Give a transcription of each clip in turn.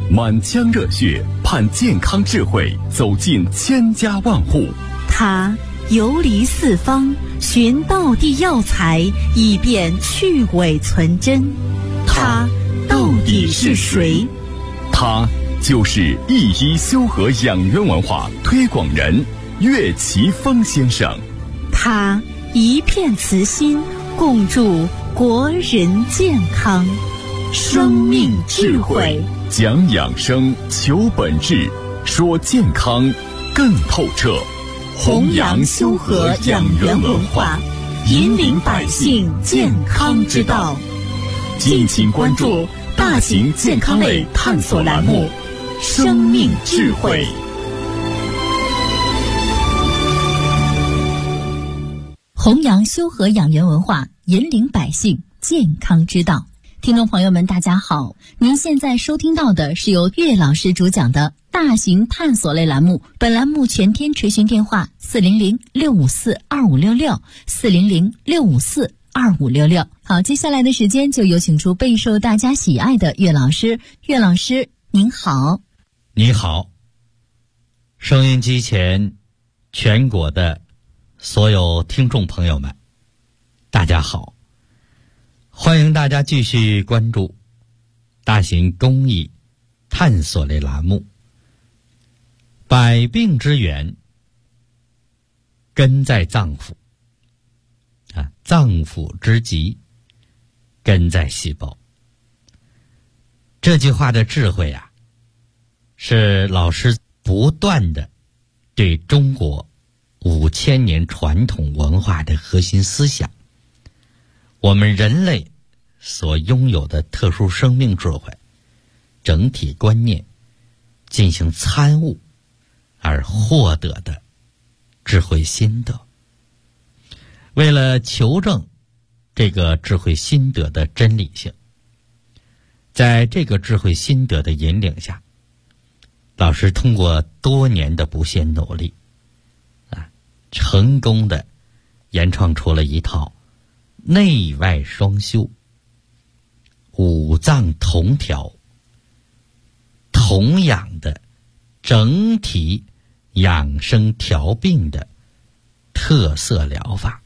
满腔热血盼健康智慧走进千家万户。 他游离四方，寻道地药材，以便去伪存真。他到底是谁？ 他就是一一修和养元文化推广人岳奇峰先生。 他一片慈心，共筑国人健康。生命智慧， 讲养生，求本质，说健康更透彻。 弘扬修和养元文化，引领百姓健康之道。敬请关注大型健康类探索栏目《生命智慧》。 弘扬修和养元文化，引领百姓健康之道。听众朋友们，大家好，您现在收听到的是由岳老师主讲的大型探索类栏目。本栏目全天垂询电话400-654-2566，400-654-2566。好，接下来的时间就有请出备受大家喜爱的岳老师。岳老师您好。 你好，收音机前全国的所有听众朋友们，大家好，欢迎大家继续关注大型公益探索类栏目。百病之源根在脏腑脏腑之疾根在细胞。这句话的智慧是老师不断的对中国5000年传统文化的核心思想，我们人类所拥有的特殊生命智慧整体观念进行参悟而获得的智慧心得。为了求证这个智慧心得的真理性，在这个智慧心得的引领下，老师通过多年的不懈努力成功的研创出了一套内外双修、五脏同调、同养的整体养生调病的特色疗法。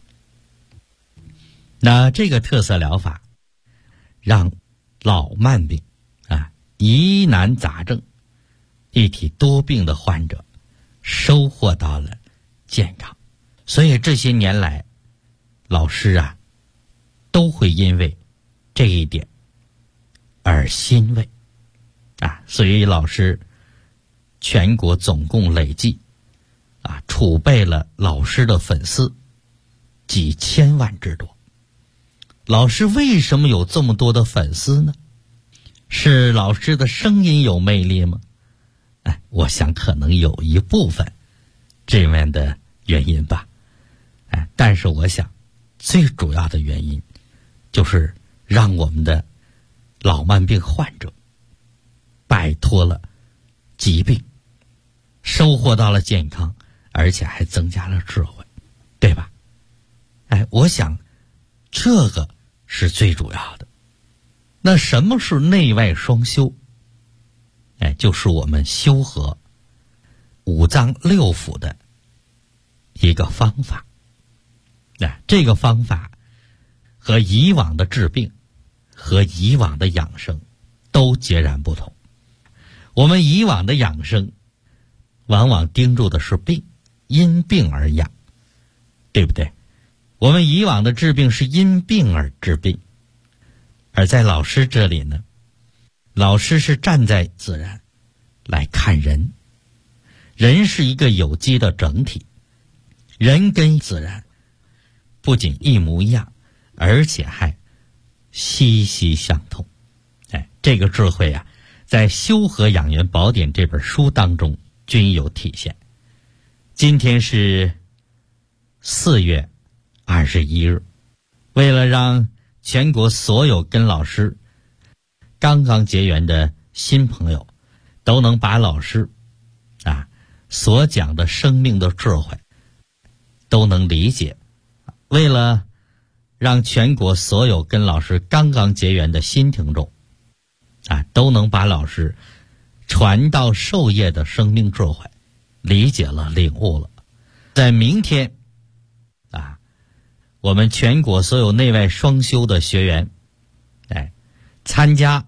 那这个特色疗法让老慢病疑难杂症、一体多病的患者收获到了健康。所以这些年来，老师都会因为这一点而欣慰所以老师全国总共累计储备了老师的粉丝几千万之多。老师为什么有这么多的粉丝呢？是老师的声音有魅力吗？我想可能有一部分这面的原因吧。但是我想最主要的原因就是让我们的老慢病患者摆脱了疾病，收获到了健康，而且还增加了智慧，对吧？我想这个是最主要的。那什么是内外双修？就是我们修和五脏六腑的一个方法。这个方法和以往的治病和以往的养生都截然不同。我们以往的养生往往盯住的是病，因病而养，对不对？我们以往的治病是因病而治病。而在老师这里呢，老师是站在自然来看人。人是一个有机的整体，人跟自然不仅一模一样，而且还息息相通。这个智慧在《修和养元宝典》这本书当中均有体现。今天是4月21日，为了让全国所有跟老师刚刚结缘的新朋友都能把老师所讲的生命的智慧都能理解，为了让全国所有跟老师刚刚结缘的新听众都能把老师传道授业的生命智慧理解了、领悟了。在明天啊，我们全国所有内外双修的学员参加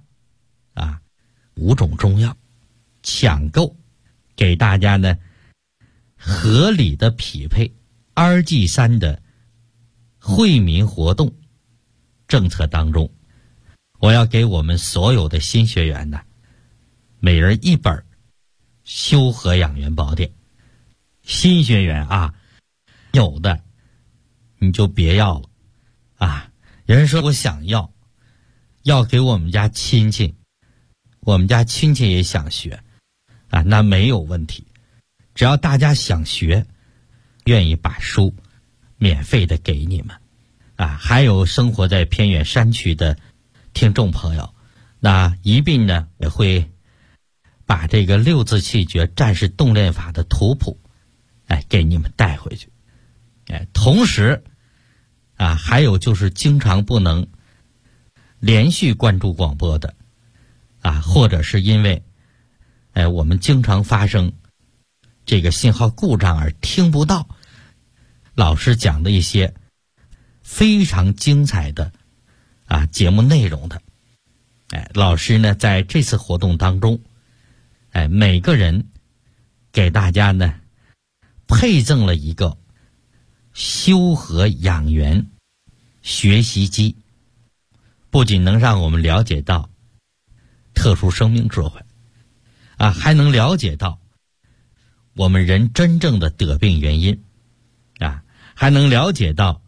5种中药，抢购给大家呢合理的匹配2G3的惠民活动政策当中，我要给我们所有的新学员呢每人1本修和养元宝典。新学员有的你就别要了有人说我想要给我们家亲戚，我们家亲戚也想学那没有问题，只要大家想学，愿意把书免费的给你们还有生活在偏远山区的听众朋友，那一并呢也会把这个6字气诀战士动练法的图谱给你们带回去。同时还有就是经常不能连续关注广播的或者是因为我们经常发生这个信号故障而听不到老师讲的一些非常精彩的节目内容的，老师呢在这次活动当中每个人给大家呢配赠了一个修和养元学习机，不仅能让我们了解到特殊生命智慧还能了解到我们人真正的得病原因还能了解到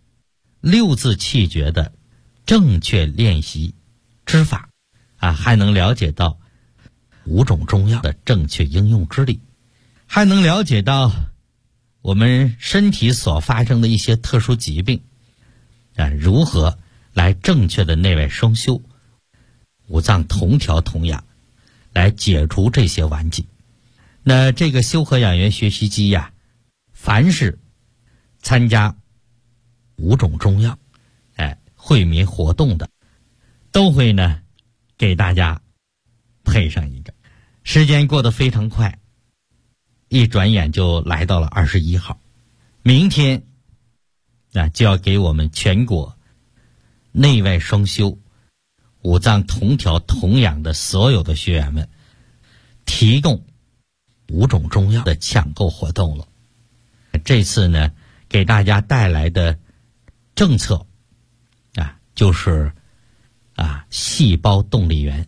6字气诀的正确练习之法还能了解到5种中药的正确应用之理，还能了解到我们身体所发生的一些特殊疾病如何来正确的内外双修，五脏同调同养，来解除这些顽疾。那这个修和养元学习机凡是参加5种中药惠民活动的，都会呢给大家配上一个。时间过得非常快，一转眼就来到了21号，明天就要给我们全国内外双修、五脏同调同养的所有的学员们提供5种中药的抢购活动了。这次呢给大家带来的政策就是细胞动力源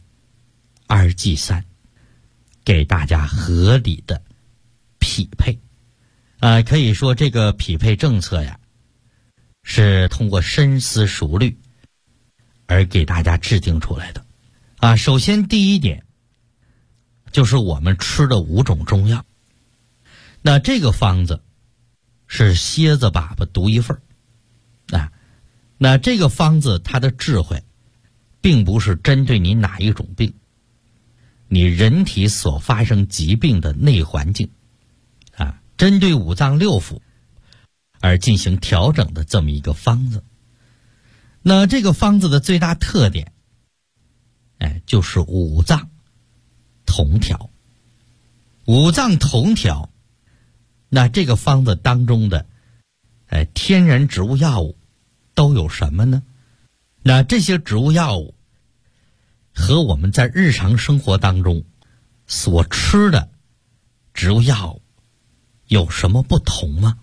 2G3，给大家合理的匹配。可以说这个匹配政策是通过深思熟虑而给大家制定出来的。首先第一点就是我们吃的5种中药，那这个方子是蝎子粑粑独一份那这个方子它的智慧并不是针对你哪一种病，你人体所发生疾病的内环境针对五脏六腑而进行调整的这么一个方子。那这个方子的最大特点就是五脏同调。五脏同调，那这个方子当中的天然植物药物都有什么呢？那这些植物药物和我们在日常生活当中所吃的植物药物有什么不同吗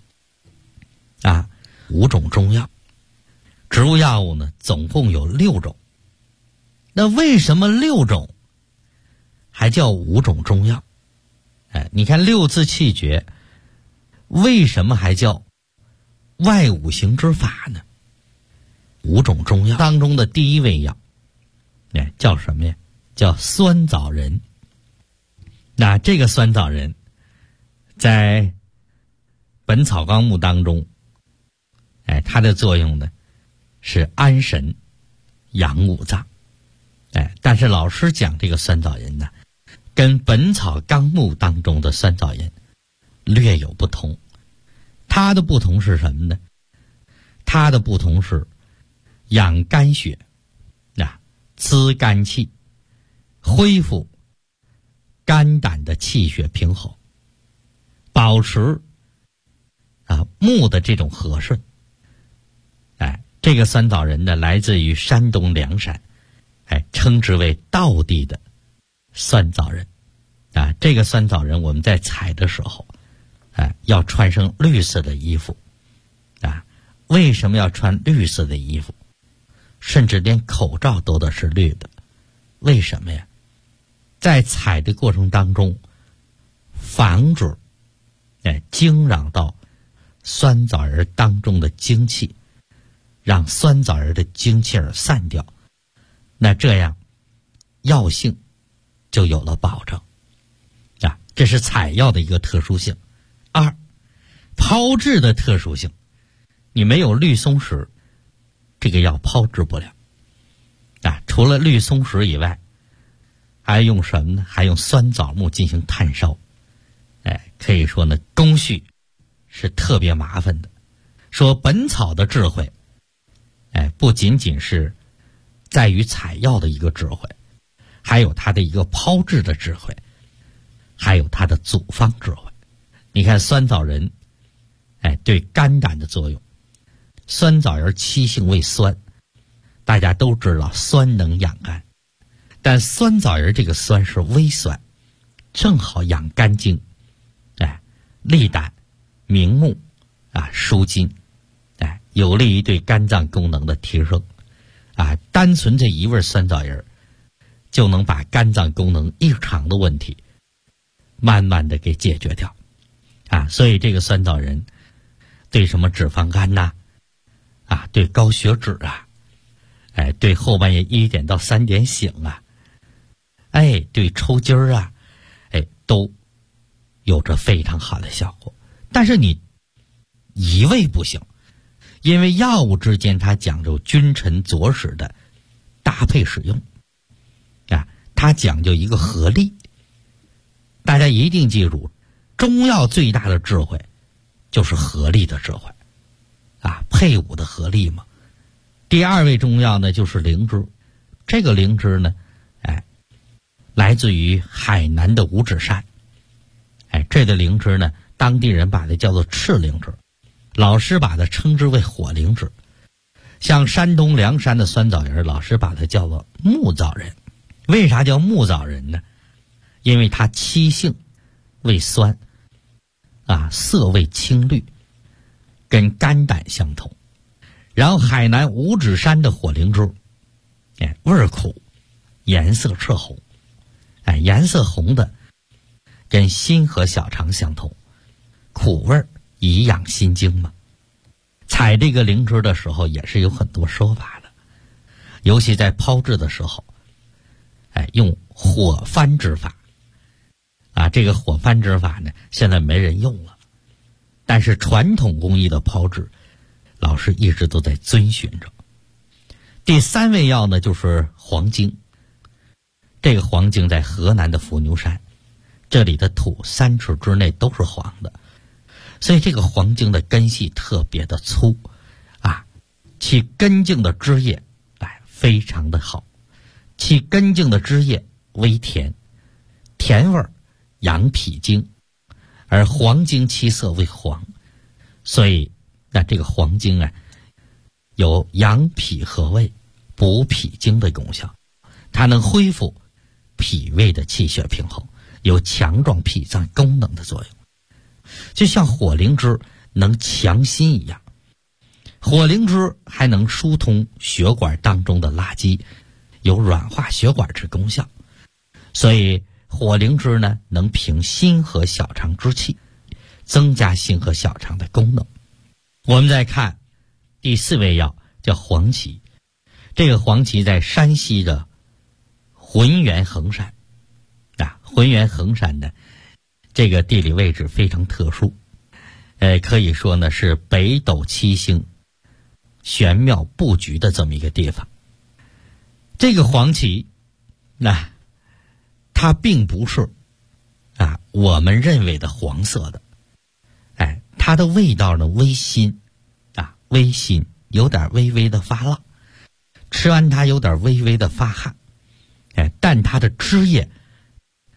？5种中药，植物药物呢总共有6种。那为什么6种还叫5种中药？你看6字气诀为什么还叫外五行之法呢？5种中药当中的第一味药叫什么呀？叫酸枣仁。那这个酸枣仁在《本草纲目》当中它的作用呢是安神养五脏。但是老师讲这个酸枣仁呢跟《本草纲目》当中的酸枣仁略有不同。它的不同是什么呢？它的不同是养肝血滋肝气，恢复肝胆的气血平衡，保持木的这种和顺。这个酸枣仁呢，来自于山东凉山，称之为道地的酸枣仁。这个酸枣仁我们在采的时候，要穿上绿色的衣服。为什么要穿绿色的衣服？甚至连口罩都得是绿的。为什么呀？在采的过程当中，防止惊扰到酸枣仁当中的精气，让酸枣仁的精气儿散掉，那这样药性就有了保证。这是采药的一个特殊性。二，炮制的特殊性，你没有绿松石，这个药炮制不了。除了绿松石以外，还用什么呢？还用酸枣木进行炭烧。可以说呢，工序是特别麻烦的。说本草的智慧，不仅仅是在于采药的一个智慧，还有它的一个炮制的智慧，还有它的组方智慧。你看酸枣仁，对肝胆的作用，酸枣仁七性为酸，大家都知道酸能养肝，但酸枣仁这个酸是微酸，正好养肝经，利胆明目，舒筋，有利于对肝脏功能的提升。单纯这一味酸枣仁就能把肝脏功能异常的问题慢慢的给解决掉。所以这个酸枣仁对什么脂肪肝呐，对高血脂对后半夜1点到3点醒对抽筋儿都有着非常好的效果。但是你一味不行，因为药物之间它讲究君臣佐使的搭配使用，它讲究一个合力。大家一定记住，中药最大的智慧就是合力的智慧，配伍的合力嘛。第二味中药呢就是灵芝，这个灵芝呢，来自于海南的五指山。这个灵芝呢，当地人把它叫做赤灵芝，老师把它称之为火灵芝。像山东凉山的酸枣仁，老师把它叫做木枣仁。为啥叫木枣仁呢？因为它七性为酸，色味青绿，跟肝胆相同。然后海南五指山的火灵芝，味儿苦，颜色赤红，颜色红的跟心和小肠相同，苦味儿以养心经嘛。采这个灵芝的时候也是有很多说法的，尤其在炮制的时候，用火翻制法。这个火翻制法呢，现在没人用了，但是传统工艺的炮制，老师一直都在遵循着。第三味药呢，就是黄精。这个黄精在河南的伏牛山，这里的土3尺之内都是黄的，所以这个黄精的根系特别的粗，其根茎的汁液非常的好，其根茎的汁液微甜，甜味儿养脾经，而黄精其色为黄，所以这个黄精有养脾和胃、补脾经的功效，它能恢复脾胃的气血平衡，有强壮脾脏功能的作用。就像火灵芝能强心一样，火灵芝还能疏通血管当中的垃圾，有软化血管之功效。所以火灵芝呢，能平心和小肠之气，增加心和小肠的功能。我们再看第4味药，叫黄芪。这个黄芪在山西的浑源衡山，浑源衡山呢，这个地理位置非常特殊，可以说呢是北斗七星玄妙布局的这么一个地方。这个黄芪，它并不是我们认为的黄色的，它的味道呢微辛，微辛，有点微微的发辣，吃完它有点微微的发汗，但它的汁液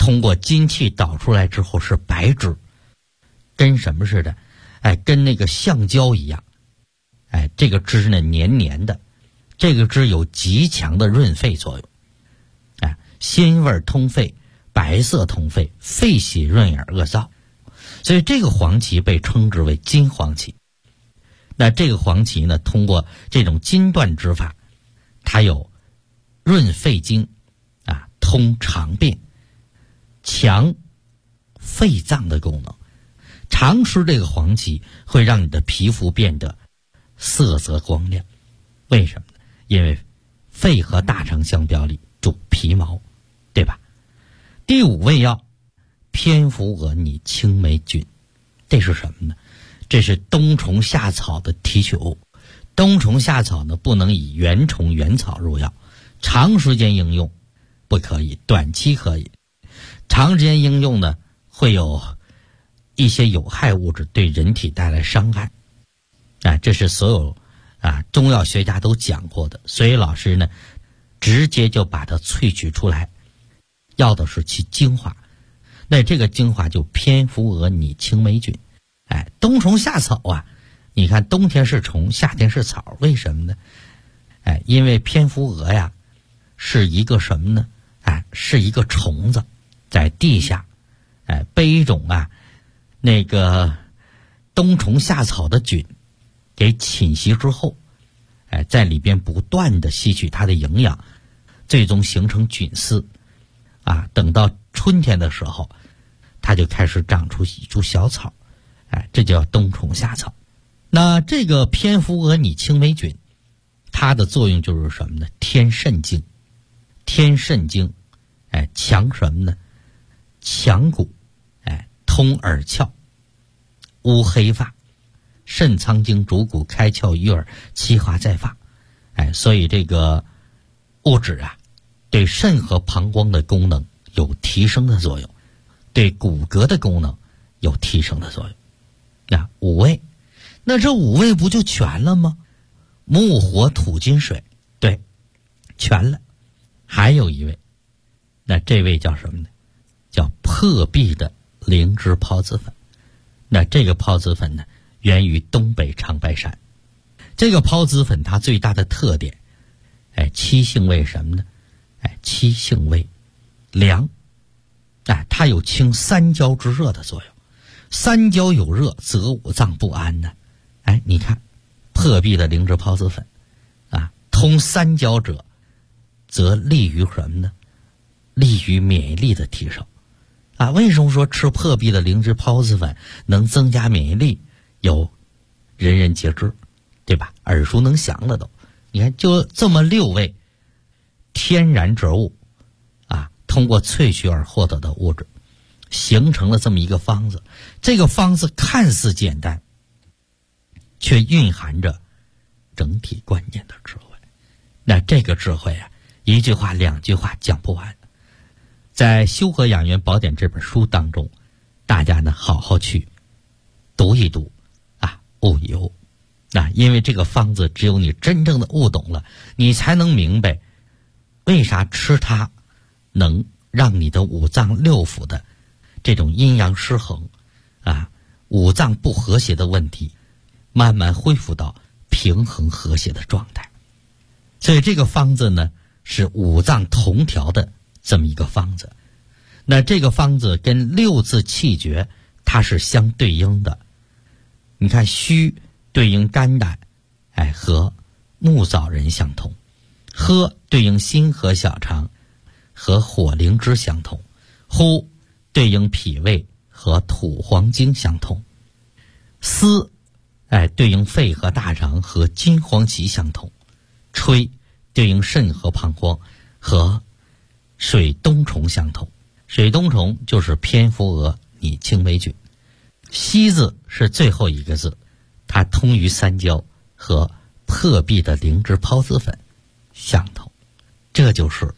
通过金气导出来之后是白汁，跟什么似的？跟那个橡胶一样。这个汁呢黏黏的，这个汁有极强的润肺作用。鲜味通肺，白色通肺，肺喜润耳恶燥，所以这个黄芪被称之为金黄芪。那这个黄芪呢，通过这种金断之法，它有润肺经通肠便、强肺脏的功能。常吃这个黄芪会让你的皮肤变得色泽光亮。为什么呢？因为肺和大肠相表里主皮毛，对吧？第5味药蝙蝠蛾拟青霉菌，这是什么呢？这是冬虫夏草的提取物。冬虫夏草呢，不能以原虫原草入药，长时间应用不可以，短期可以。长时间应用呢，会有一些有害物质对人体带来伤害。这是所有中药学家都讲过的，所以老师呢直接就把它萃取出来，要的是其精华。那这个精华就蝙蝠蛾拟青霉菌。冬虫夏草你看冬天是虫，夏天是草，为什么呢？因为蝙蝠蛾呀是一个什么呢？是一个虫子，在地下被一种那个冬虫夏草的菌给侵袭之后，在里边不断的吸取它的营养，最终形成菌丝等到春天的时候，它就开始长出一株小草，这叫冬虫夏草。那这个蝙蝠蛾拟青霉菌，它的作用就是什么呢？添肾精。添肾精强什么呢？强骨，通耳窍，乌黑发。肾藏精主骨，开窍于耳，其华在发。所以这个物质对肾和膀胱的功能有提升的作用，对骨骼的功能有提升的作用。5味，那这5味不就全了吗？木火土金水，对，全了。还有一味，那这味叫什么呢？叫破壁的灵芝孢子粉。那这个孢子粉呢，源于东北长白山。这个孢子粉它最大的特点，七性味什么呢？七性味凉，它有清三焦之热的作用。三焦有热，则五脏不安呢。你看破壁的灵芝孢子粉通三焦者，则利于什么呢？利于免疫力的提升。为什么说吃破壁的灵芝孢子粉能增加免疫力？有人人皆知，对吧？耳熟能详了都。你看就这么6味天然植物通过萃取而获得的物质，形成了这么一个方子。这个方子看似简单，却蕴含着整体关键的智慧。那这个智慧一句话2句话讲不完。在《修和养元宝典》这本书当中，大家呢好好去读一读悟一悟。因为这个方子只有你真正的悟懂了，你才能明白为啥吃它能让你的五脏六腑的这种阴阳失衡五脏不和谐的问题慢慢恢复到平衡和谐的状态。所以这个方子呢是五脏同调的这么一个方子。那这个方子跟6字气绝它是相对应的。你看虚对应肝胆和木枣仁相同，喝对应心和小肠和火灵芝相同，呼对应脾胃和土黄精相同，思对应肺和大肠和金黄芪相同，吹对应肾和膀胱和水冬虫相同。水冬虫就是蝙蝠蛾拟青霉菌。西字是最后一个字，它通于三焦，和破壁的灵芝孢子粉相同。这就是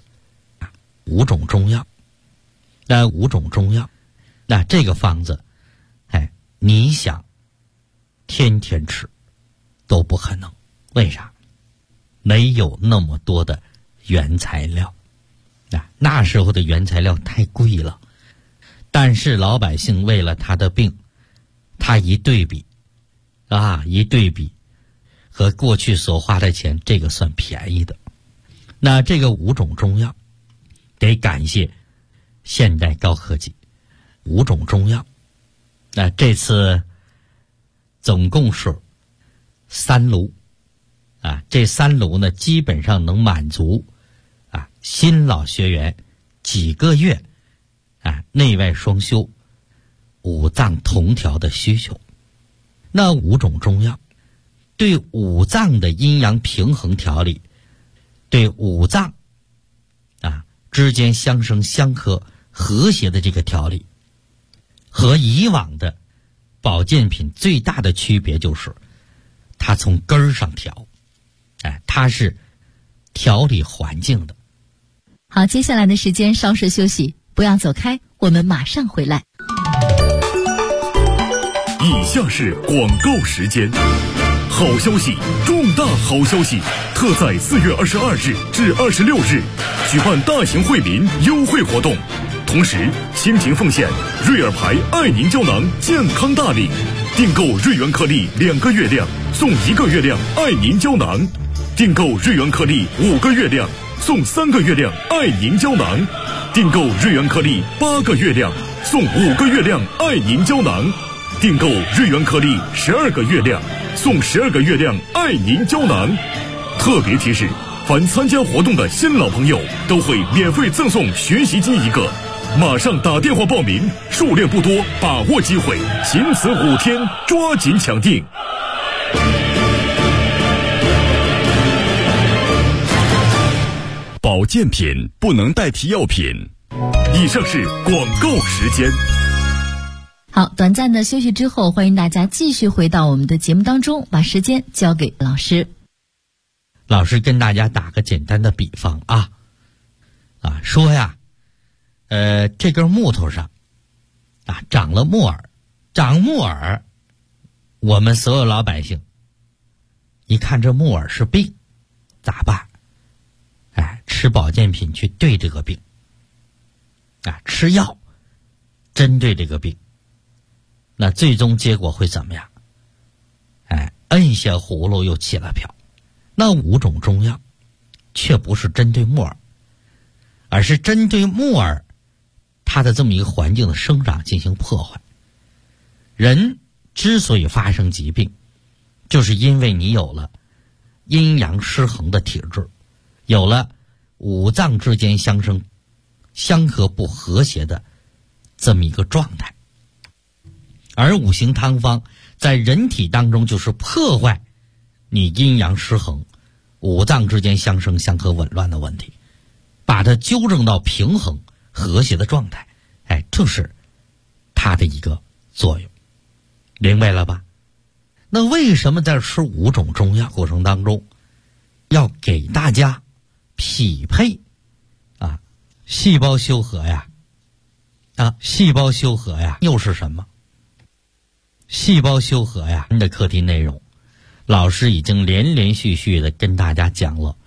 5种中药。那5种中药，那这个方子你想天天吃都不可能。为啥？没有那么多的原材料。那时候的原材料太贵了， 但是老百姓为了他的病，他一对比和过去所花的钱，这个算便宜的。那这个5种中药得感谢现代高科技。5种中药，那这次总共是3炉这3炉呢，基本上能满足新老学员几个月内外双修、五脏同调的需求。那5种中药对五脏的阴阳平衡调理，对五脏之间相生相克和谐的这个调理，和以往的保健品最大的区别就是它从根儿上调，它是调理环境的。 好，接下来的时间稍事休息，不要走开，我们马上回来。 以下是广告时间。好消息，重大好消息！特在4月22日至26日举办大型惠民优惠活动，同时倾情奉献瑞尔牌爱宁胶囊健康大礼，订购瑞元颗粒2个月亮送1个月亮爱宁胶囊，订购瑞元颗粒5个月亮送3个月亮爱宁胶囊，订购瑞元颗粒8个月亮送5个月亮爱宁胶囊，订购瑞元颗粒12个月亮送12个月亮爱宁胶囊。特别提示，凡参加活动的新老朋友都会免费赠送学习机1个，马上打电话报名，数量不多，把握机会，仅此5天，抓紧抢订。保健品不能代替药品。以上是广告时间。 好，短暂的休息之后，欢迎大家继续回到我们的节目当中，把时间交给老师。 老师跟大家打个简单的比方说呀，这根木头上长了木耳，长木耳，我们所有老百姓一看这木耳是病，咋办？吃保健品去对这个病，吃药针对这个病，那最终结果会怎么样？摁下葫芦又起了瓢。那5种中药却不是针对木耳，而是针对木耳它的这么一个环境的生长进行破坏。人之所以发生疾病，就是因为你有了阴阳失衡的体质，有了五脏之间相生相克不和谐的这么一个状态。而五行汤方在人体当中就是破坏你阴阳失衡、五脏之间相生相克紊乱的问题，把它纠正到平衡和谐的状态，这是它的一个作用。明白了吧？那为什么在吃5种中药过程当中要给大家匹配细胞修和呀？细胞修和呀又是什么？细胞修和呀的课题内容，老师已经连续的跟大家讲了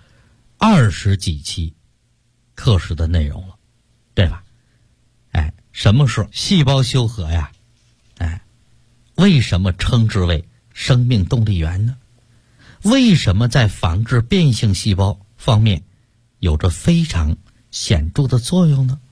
20几期课时的内容了，对吧？什么是细胞修和呀？为什么称之为生命动力源呢？为什么在防治变性细胞方面有着非常显著的作用呢？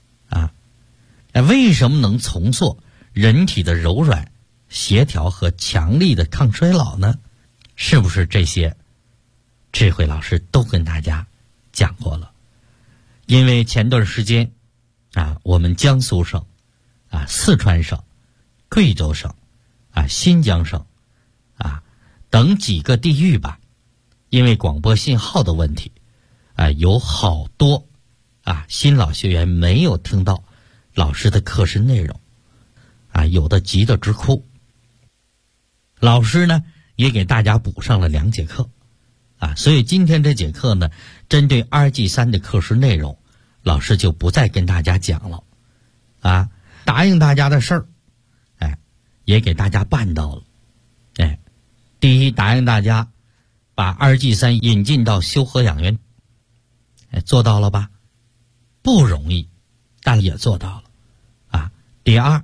为什么能重塑人体的柔软、协调和强力的抗衰老呢？是不是这些智慧老师都跟大家讲过了？因为前段时间我们江苏省四川省、贵州省新疆省等几个地域吧，因为广播信号的问题有好多新老学员没有听到老师的课时内容有的急得直哭。老师呢也给大家补上了2节课所以今天这节课呢，针对2G3的课时内容，老师就不再跟大家讲了答应大家的事儿也给大家办到了。第一，答应大家把2G3引进到修和养元，做到了吧？不容易，但也做到了第二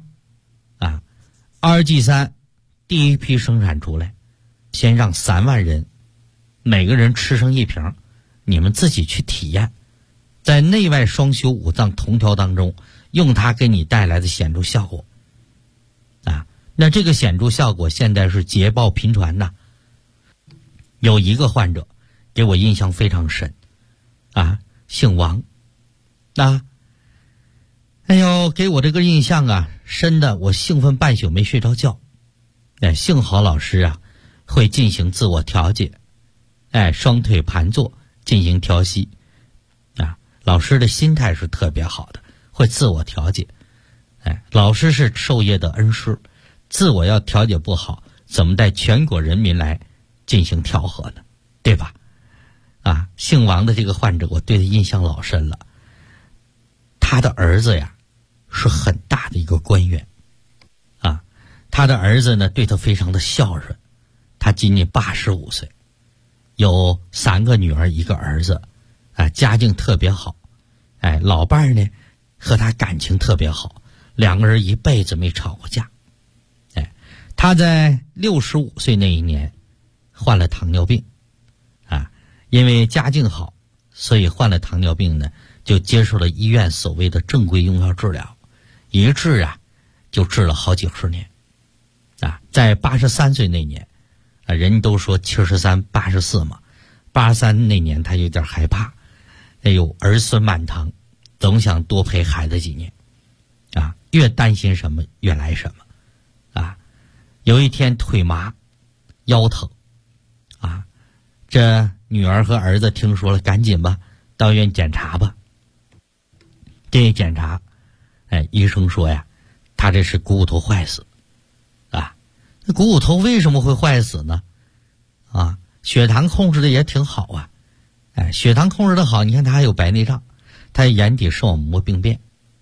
，2G3第一批生产出来，先让3万人，每个人吃上1瓶，你们自己去体验，在内外双修5脏同调当中，用它给你带来的显著效果。那这个显著效果现在是捷报频传呐。有一个患者给我印象非常深，姓王，哎呦，给我这个印象深的我兴奋半宿没睡着觉。幸好老师会进行自我调节，双腿盘坐进行调息，老师的心态是特别好的，会自我调节。老师是授业的恩师，自我要调节不好，怎么带全国人民来进行调和呢？对吧？姓王的这个患者，我对他印象老深了。他的儿子是很大的一个官员，他的儿子呢对他非常的孝顺。他今年85岁，有3个女儿1个儿子，家境特别好。老伴儿呢和他感情特别好，2个人一辈子没吵过架。他在65岁那一年患了糖尿病，因为家境好，所以患了糖尿病呢，就接受了医院所谓的正规用药治疗，一治就治了好几十年。在83岁那年，人都说73、84嘛，83那年他有点害怕，儿孙满堂，总想多陪孩子几年，越担心什么越来什么。有一天腿麻腰疼，这女儿和儿子听说了，赶紧吧到医院检查吧。这一检查，医生说他这是股骨头坏死。那股骨头为什么会坏死呢？血糖控制的也挺好血糖控制的好，你看他还有白内障，他有眼底视网膜病变。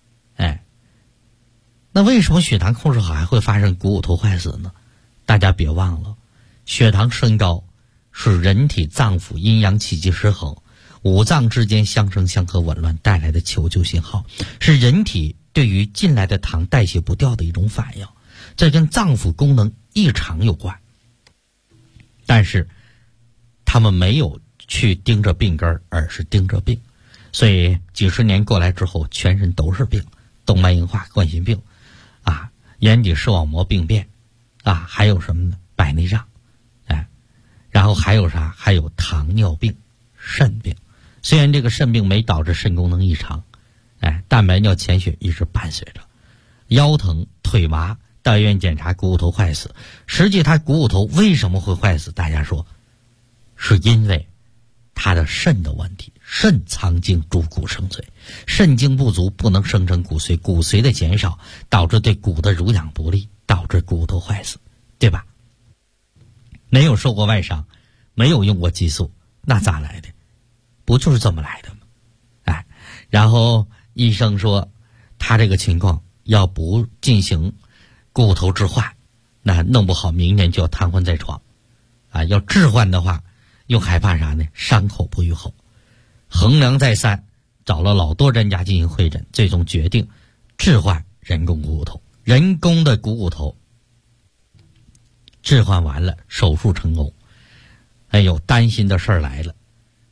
那为什么血糖控制好还会发生股骨头坏死呢？大家别忘了，血糖升高是人体脏腑阴阳气机失衡，5脏之间相生相克紊乱带来的求救信号，是人体对于进来的糖代谢不掉的一种反应，这跟脏腑功能异常有关。但是他们没有去盯着病根，而是盯着病，所以几十年过来之后，全身都是病，动脉硬化、冠心病眼底视网膜病变还有什么呢？白内障，然后还有啥？还有糖尿病、肾病。虽然这个肾病没导致肾功能异常，蛋白尿潜血一直伴随着。腰疼、腿麻，到医院检查股骨头坏死。实际他股骨头为什么会坏死？大家说，是因为他的肾的问题。肾藏精主骨生髓，肾精不足不能生成骨髓，骨髓的减少导致对骨的濡养不利，导致股骨头坏死，对吧？没有受过外伤，没有用过激素，那咋来的？不就是这么来的吗？然后医生说他这个情况要不进行股骨头置换，那弄不好明年就要瘫痪在床要置换的话又害怕啥呢？伤口不愈后。衡量再三，找了老多专家进行会诊，最终决定置换人工股骨头。人工的股骨头置换完了，手术成功。担心的事儿来了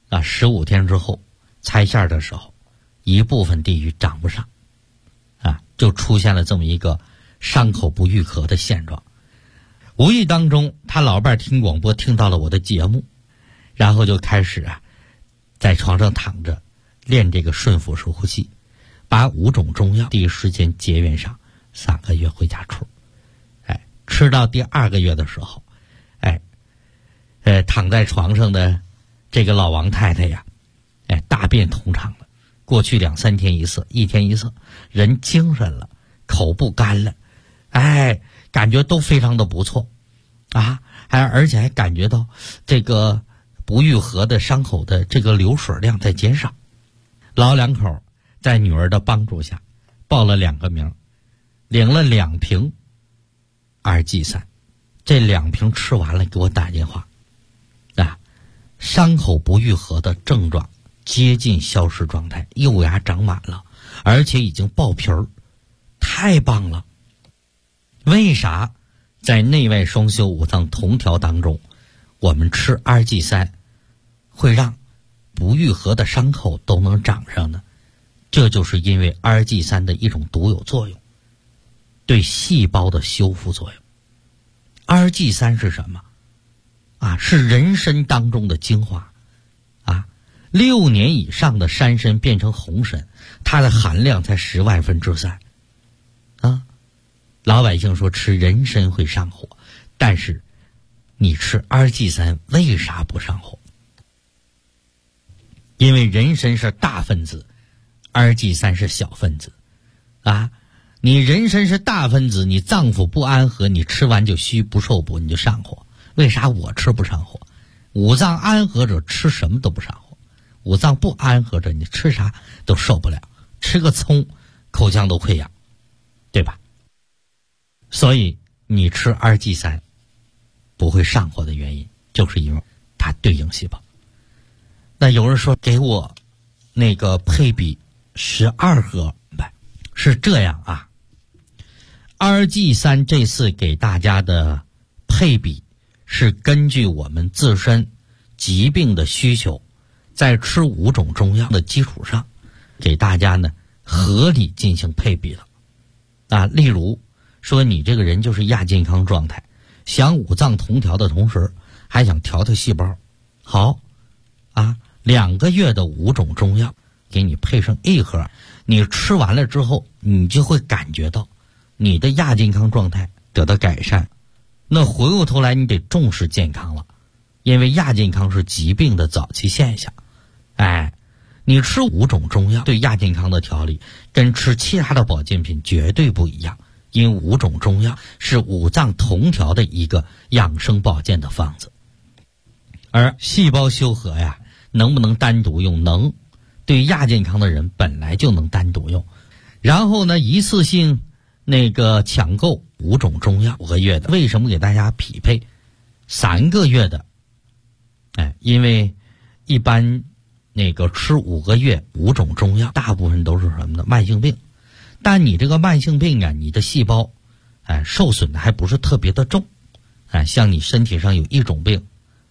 15天之后拆线的时候，一部分地域长不上就出现了这么一个伤口不愈合的现状。无意当中他老伴听广播听到了我的节目，然后就开始在床上躺着练这个顺腹式呼吸，把5种中药第一时间结缘上，3个月回家出。吃到第2个月的时候，躺在床上的这个老王太太大便通畅了，过去2、3天一次，1天一次，人精神了，口不干了，感觉都非常的不错而且还感觉到这个不愈合的伤口的这个流水量在减少。老两口在女儿的帮助下报了2个名，领了2瓶2G3，这2瓶吃完了给我打电话伤口不愈合的症状接近消失状态，幼芽长满了，而且已经爆皮儿， 太棒了。为啥在内外双修五脏同调当中，我们吃RG3会让不愈合的伤口都能长上呢？这就是因为RG3的一种独有作用，对细胞的修复作用。RG3是什么啊？是人参当中的精华啊！6年以上的山参变成红参，它的含量才10万分之3啊！老百姓说吃人参会上火，但是你吃RG3为啥不上火？因为人参是大分子，RG3是小分子啊！你人参是大分子，你脏腑不安和，你吃完就虚不受补，你就上火。为啥我吃不上火？五脏安和者吃什么都不上火，五脏不安和者你吃啥都受不了，吃个葱口腔都溃疡，对吧？所以你吃RG3不会上火的原因，就是因为它对应细胞。那有人说给我那个配比12盒，是这样啊。RG3这次给大家的配比是根据我们自身疾病的需求，在吃5种中药的基础上，给大家呢合理进行配比了啊。例如说你这个人就是亚健康状态，想五脏同调的同时还想调细胞，好啊，2个月的5种中药给你配上1盒，你吃完了之后，你就会感觉到你的亚健康状态得到改善。那回过头来你得重视健康了，因为亚健康是疾病的早期现象。你吃5种中药对亚健康的调理跟吃其他的保健品绝对不一样，因为5种中药是五脏同调的一个养生保健的方子。而细胞修和呀，能不能单独用？能，对亚健康的人本来就能单独用。然后呢，一次性抢购5种中药5个月的，为什么给大家匹配3个月的？因为一般吃5个月5种中药，大部分都是什么呢？慢性病。但你这个慢性病啊，你的细胞受损的还不是特别的重像你身体上有1种病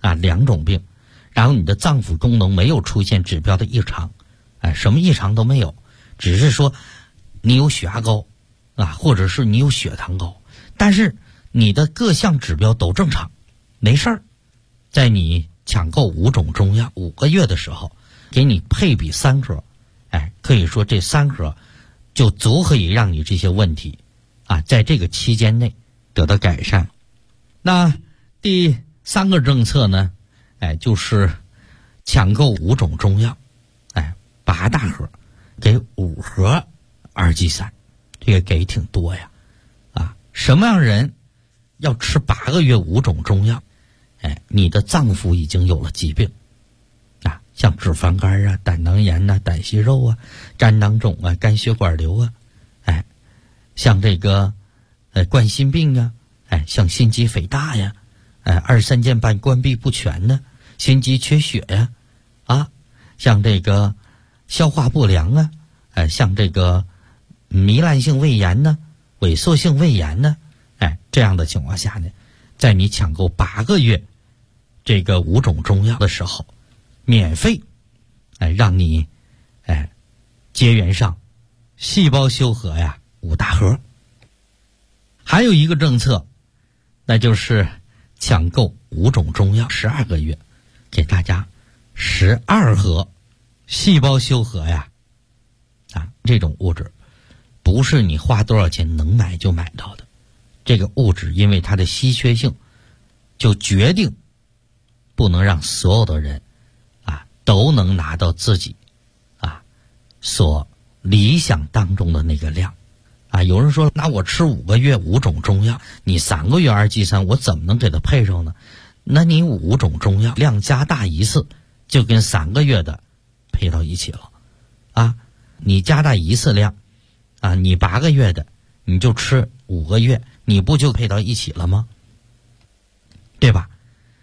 2种病，然后你的脏腑功能没有出现指标的异常什么异常都没有，只是说你有血压高或者是你有血糖高，但是你的各项指标都正常，没事儿。在你抢购5种中药5个月的时候，给你配比3盒，可以说这3盒就足可以让你这些问题在这个期间内得到改善。那第3个政策呢，就是抢购5种中药，8大盒给5盒RG3，这个给挺多呀什么样人要吃8个月5种中药？你的脏腑已经有了疾病像脂肪肝胆囊炎胆息肉肝囊肿肝血管瘤像这个冠心病像心肌肥大呀二三件半关闭不全呢，心肌缺血呀像这个消化不良像这个糜烂性胃炎呢，萎缩性胃炎呢这样的情况下呢，在你抢购8个月这个5种中药的时候，免费让你结缘上细胞修和5大盒。还有一个政策，那就是抢购5种中药12个月，给大家12盒细胞修和这种物质不是你花多少钱能买就买到的，这个物质因为它的稀缺性，就决定不能让所有的人都能拿到自己所理想当中的那个量有人说，那我吃5个月5种中药，你3个月RG3，我怎么能给它配上呢？那你5种中药量加大一次，就跟3个月的配到一起了你加大一次量你8个月的你就吃5个月，你不就配到一起了吗？对吧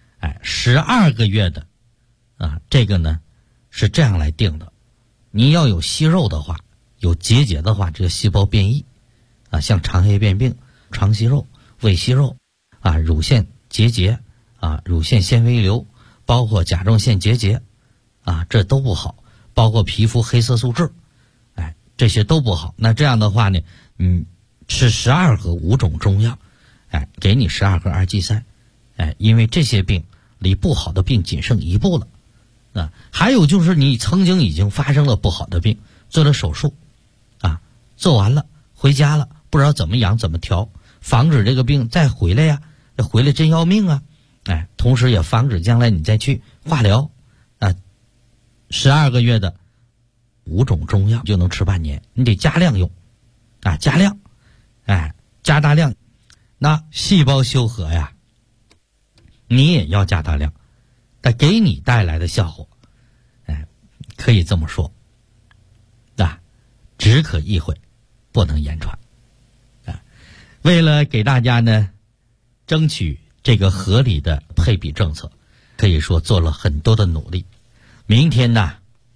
？12个月的这个呢是这样来定的，你要有息肉的话，有结节的话，这个细胞变异啊，像肠叶变病、肠息肉、胃息肉啊、乳腺结节啊、乳腺纤维瘤，包括甲状腺结节啊，这都不好。包括皮肤黑色素痣，哎，这些都不好。那这样的话呢，吃12盒5种中药，哎，给你12盒2G3，哎，因为这些病离不好的病仅剩一步了。啊，还有就是你曾经已经发生了不好的病，做了手术，啊，做完了回家了，不知道怎么养怎么调，防止这个病再回来呀，回来真要命啊！哎，同时也防止将来你再去化疗，啊，12个月的5种中药就能吃半年，你得加量用，啊，加量，哎，加大量。那细胞修合呀，你也要加大量。它给你带来的效果，哎，可以这么说，啊，只可意会，不能言传，啊，为了给大家呢，争取这个合理的配比政策，可以说做了很多的努力。明天呢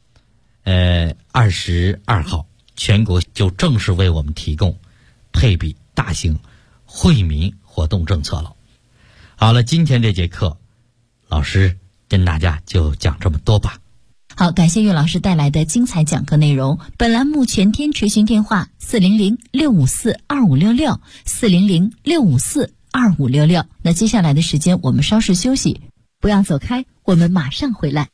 ，22号，全国就正式为我们提供配比大型惠民活动政策了。好了，今天这节课，老师跟大家就讲这么多吧。 好，感谢岳老师带来的精彩讲课内容。本栏目全天垂询电话400-654-2566 400-654-2566。那接下来的时间我们稍事休息，不要走开，我们马上回来。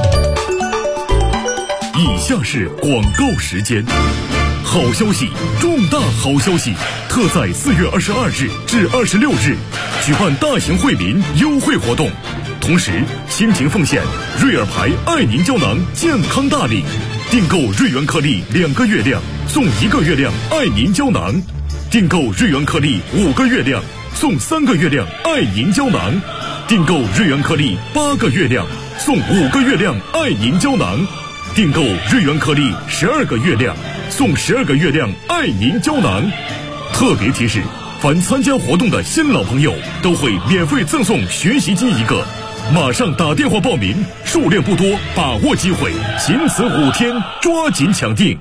以下是广告时间。好消息，重大好消息！特在4月22日至26日举办大型惠民优惠活动，同时倾情奉献瑞尔牌爱宁胶囊健康大礼，订购瑞元颗粒2个月量送1个月量爱宁胶囊，订购瑞元颗粒5个月量送3个月量爱宁胶囊，订购瑞元颗粒8个月量送5个月量爱宁胶囊，订购瑞元颗粒12个月量送12个月亮爱宁胶囊。特别提示，凡参加活动的新老朋友都会免费赠送学习机1个，马上打电话报名，数量不多，把握机会，仅此5天，抓紧抢订。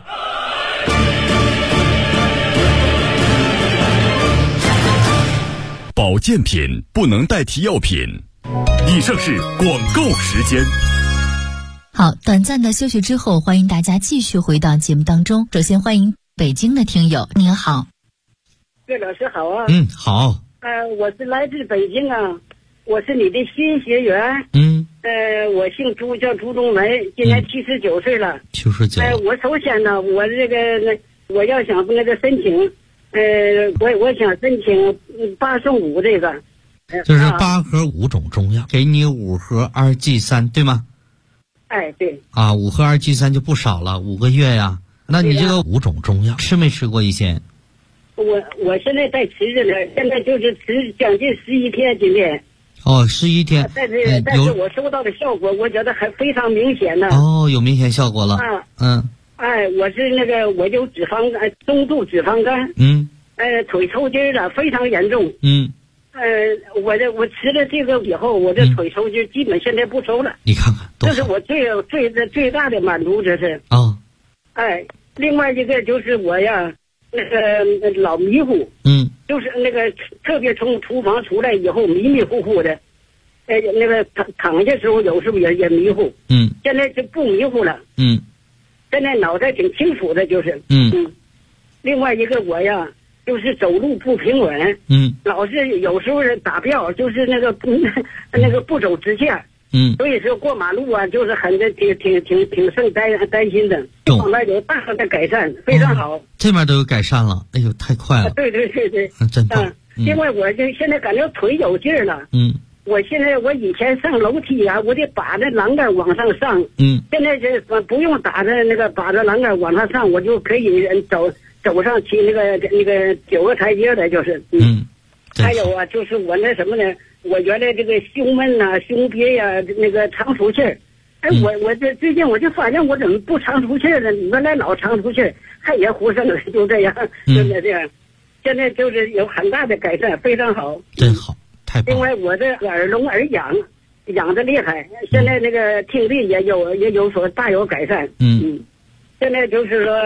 保健品不能代替药品。以上是广告时间。 好，短暂的休息之后，欢迎大家继续回到节目当中。首先欢迎北京的听友，您好。 岳老师好啊。 好。 我是来自北京啊，我是你的新学员。我姓朱，叫朱冬梅，今年79岁了。 79。 我首先呢，我这个我要想那个申请，我想申请8送5这个。 就是8盒5种中药，给你5盒2G3，对吗？ 哎，对。啊 ，5盒2G3就不少了，5个月呀。那你这个5种中药吃没吃过一些？ 我现在在吃着呢，现在就是吃将近11天，今天。 哦，11天。 但是我收到的效果，我觉得还非常明显呢。 哦，有明显效果了。 我是我有脂肪肝，中度脂肪肝。腿抽筋了，非常严重。我吃了这个以后，我这腿抽筋基本现在不抽了。 你看看， 这是我最大的满足，这是。另外一个就是我呀，老迷糊。就是特别从厨房出来以后迷迷糊糊的，躺下时候有时候也迷糊。现在就不迷糊了。现在脑袋挺清楚的，就是。另外一个我呀，就是走路不平稳。老是有时候打吊，就是那个不走直线。所以说过马路啊，就是挺受担心的。这方面有大的改善，非常好。 这面都有改善了，哎呦，太快了。 对， 真棒。 因为我就现在感觉腿有劲儿了。我以前上楼梯啊，我得把着栏杆往上上。现在这不用把着栏杆往上上，我就可以走上去那个9个台阶的，就是。还有啊，就是我那什么呢？我原来这个胸闷呐、胸憋呀、长出气儿。我这最近我就发现我怎么不长出气儿了？原来老长出气儿，还也忽上了，就这样，真的这样。现在就是有很大的改善，非常好。 真好，太棒了。 另外，我这耳聋耳痒得厉害，现在听力也有所大有改善。现在就是说，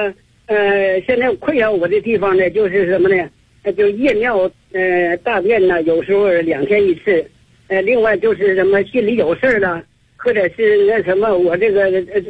现在困扰我的地方呢，就是什么呢？就夜尿大便呢，有时候2天1次。另外就是什么心里有事了，或者是那什么，我这个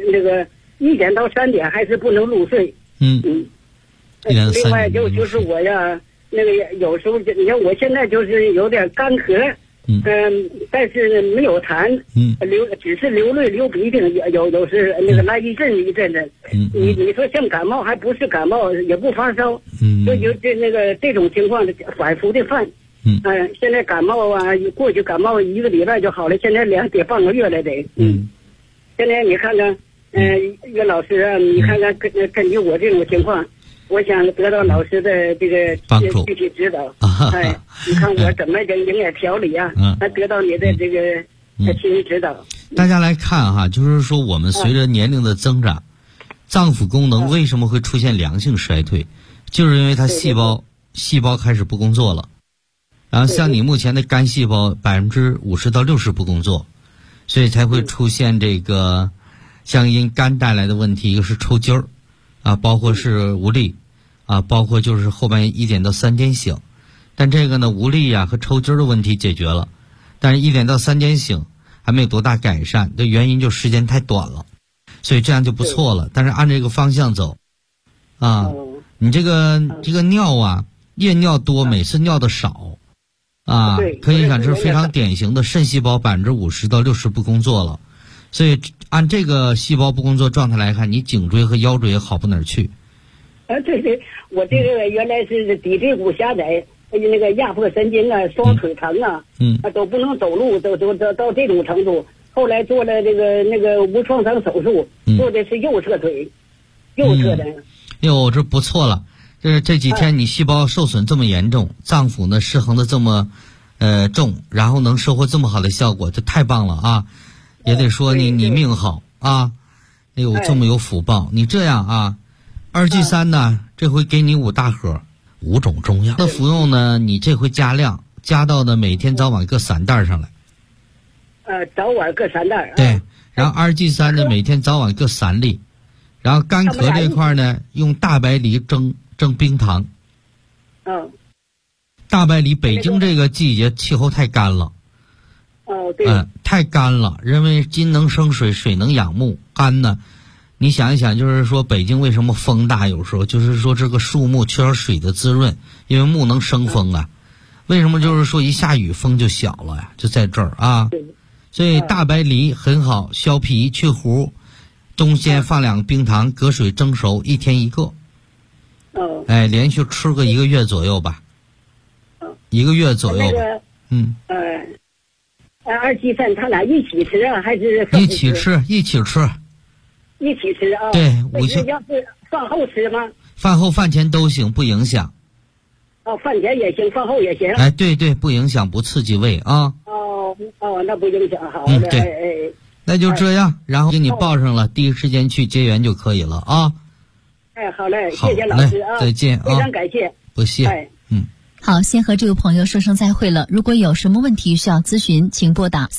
1点到3点还是不能入睡。另外就是我呀，那个有时候你看我现在就是有点干咳，但是没有痰，只是流泪流鼻涕，有时那个来一阵一阵的。你说像感冒还不是感冒，也不发烧，就有这种情况反复的犯。现在感冒啊，过去感冒1个礼拜就好了，现在得半个月了得。现在你看看，岳老师啊，你看看根据我这种情况，我想得到老师的这个具体指导。你看我怎么营养调理啊，来得到你的这个心理指导。 大家来看哈，就是说我们随着年龄的增长，脏腑功能为什么会出现良性衰退，就是因为它细胞开始不工作了。然后像你目前的肝细胞50%到60%不工作，所以才会出现这个像因肝带来的问题，一个是抽筋儿啊，包括是无力啊，包括就是后半夜1点到3点醒。但这个呢，无力啊和抽筋儿的问题解决了，但是1点到3点醒还没有多大改善，这原因就时间太短了，所以这样就不错了。但是按这个方向走啊，你这个尿啊，夜尿多，每次尿的少啊，可以讲是非常典型的肾细胞50%到60%不工作了，所以按这个细胞不工作状态来看，你颈椎和腰椎也好不哪儿去。 对，我这个原来是骶椎骨狭窄，那个压迫神经啊，双腿疼啊，都不能走路，都到这种程度。后来做了那个无创伤手术，做的是右侧腿，右侧的。 哟，这不错了。这几天你细胞受损这么严重，脏腑呢失衡的这么重，然后能收获这么好的效果，这太棒了啊！也得说你命好啊，这么有福报。你这样啊，2G3呢，这回给你5大盒，5种中药的服用呢，你这回加量，加到呢每天早晚各3袋上来。 早晚各3袋。 对，然后2G3呢每天早晚各3粒，然后干咳这块呢用大白梨蒸冰糖。大白梨北京这个季节气候太干了。 对。 太干了，认为金能生水，水能养木，干呢，你想一想，就是说北京为什么风大，有时候就是说这个树木缺少水的滋润，因为木能生风啊。为什么就是说一下雨风就小了呀？就在这儿啊。所以大白梨很好，削皮去核，中间放2个冰糖，隔水蒸熟，1天1个。连续吃个1个月左右吧。1个月左右吧。 2G3他俩一起吃啊，还是一起吃？一起吃啊。对， 要是饭后吃吗？ 饭后饭前都行，不影响。 饭前也行，饭后也行。 对，不影响，不刺激胃啊。 那不影响，好的。 对，那就这样，然后给你报上了，第一时间去结缘就可以了啊。 好嘞，谢谢老师啊， 再见啊， 非常感谢， 不谢。 好，先和这位朋友说声再会了。如果有什么问题需要咨询，请拨打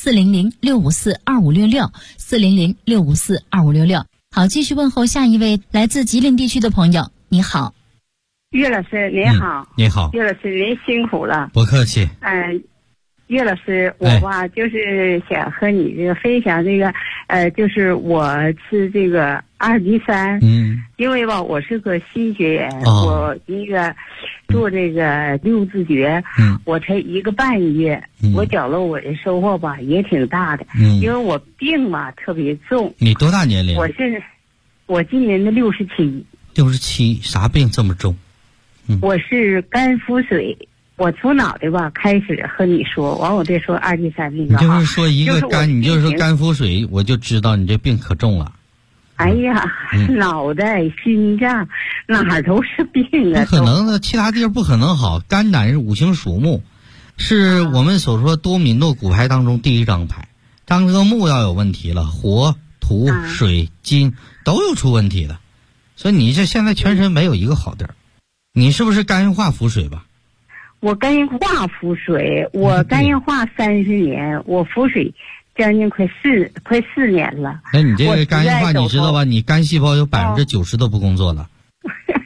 400-654-2566，400-654-2566。好，继续问候下一位来自吉林地区的朋友。你好， 岳老师您好。 你好， 岳老师您辛苦了。 不客气。 岳老师，我吧就是想和你这个分享这个，就是我吃这个2G3，因为吧我是个心血源，我一个做这个6字诀，我才1个半月，我觉得我的收获吧也挺大的，因为我病嘛特别重。 你多大年龄？ 我今年的67。 67，啥病这么重？ 我是肝腹水。我从脑袋吧开始和你说，完我再说2G3那个。 你就是说一个肝，你就是说肝腹水，我就知道你这病可重了。 哎呀，脑袋、心脏哪儿都是病啊！ 不可能的，其他地方不可能好。肝胆是5行属木，是我们所说多米诺骨牌当中第1张牌。当这个木要有问题了，火、土、水、金都有出问题的，所以你这现在全身没有一个好地儿。你是不是肝硬化腹水吧？ 我肝硬化腹水，我肝硬化30年，我腹水将近快4年了。 那你这个肝硬化你知道吧？你肝细胞有90%都不工作了。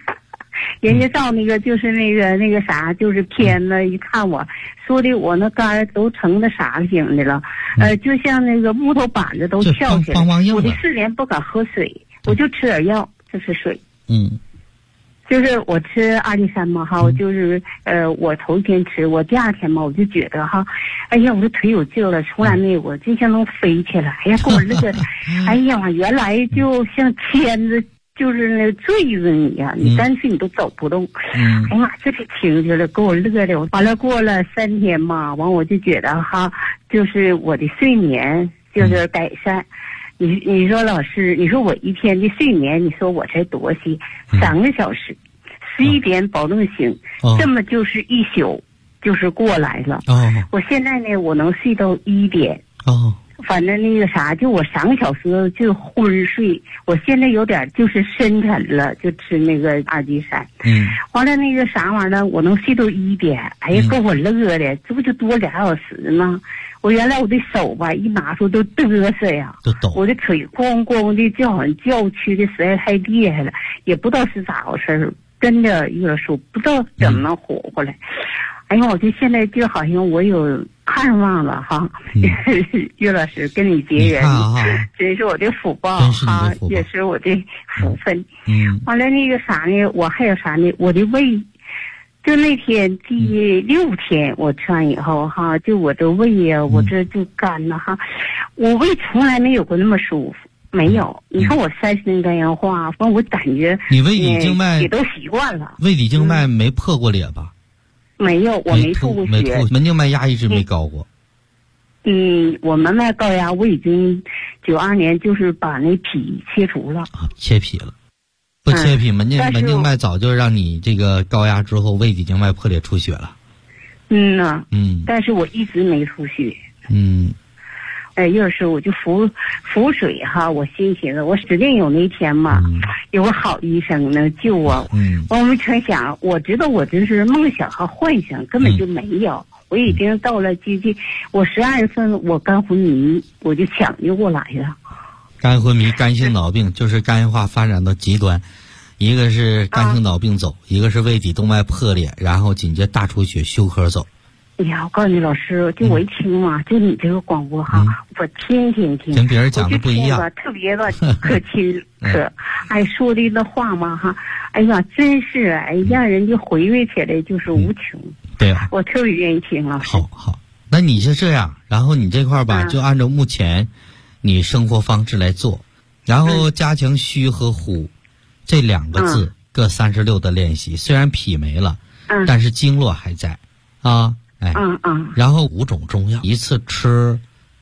人家照那个就是那个啥，就是片子一看我说的我那肝都成那啥型的了，就像那个木头板子都翘起来，我的4年不敢喝水，我就吃点药，就是水。就是我吃阿里山嘛哈，我就是我头一天吃，我第2天嘛我就觉得哈，哎呀我的腿有劲了，从来没有过，就像能飞起来，哎呀给我乐的，哎呀原来就像牵着就是那坠着你呀，你但是你都走不动，哎呀妈这个情绪了，给我乐的，完了过了3天嘛，完我就觉得哈，就是我的睡眠就是改善。你说老师，你说我一天的睡眠，你说我才多些，3个小时，11点保证醒，这么就是一宿就是过来了。我现在呢，我能睡到1点。反正那个啥，就我3个小时就昏睡，我现在有点就是深沉了，就吃那个阿迪山。完了那个啥玩意儿，我能睡到1点，哎呀，给我乐的，这不就多2小时吗？我原来我的手吧，一拿出都嘚瑟呀，我的腿咣咣的就好像叫屈的实在太厉害了，也不知道是咋回事儿，真的有点说不知道怎么能活过来。哎呀，我就现在就好像我有盼望了哈，岳老师跟你结缘，真是我的福报哈，也是我的福分。完了那个啥呢，我还有啥呢？我的胃。就那天第6天我吃完以后哈，就我的胃呀，我这就干了哈，我胃从来没有过那么舒服，没有。你看我30年肝硬化，反正我感觉你胃底静脉也都习惯了。 胃底静脉没破过裂吧？ 没有，我没吐过血。 门静脉压一直没高过。 我门脉高压我已经92年就是把那脾切除了啊，切脾了。不切脾，门静脉早就让你这个高压之后胃底静脉破裂出血了。 但是我一直没出血。要是我就服水哈，我心寻思我指定有那一天嘛，有个好医生能救我。我没成想，我知道我这是梦想和幻想，根本就没有。我已经到了接近我12月份，我肝昏迷，我就抢救过来了。 肝昏迷、肝性脑病就是肝硬化发展到极端，一个是肝性脑病走，一个是胃底动脉破裂，然后紧接大出血休克走。 哎呀，我告诉你老师，就我一听嘛，就你这个广播哈，我天天听， 跟别人讲的不一样， 特别的可亲可，哎，说的那话嘛哈，哎呀，真是哎，让人家回味起来就是无穷。 对啊， 我特别愿意听老师。 好，那你就这样，然后你这块吧，就按照目前你生活方式来做，然后加强虚和呼这2个字各36的练习。虽然脾没了，但是经络还在啊。然后5种中药，一次吃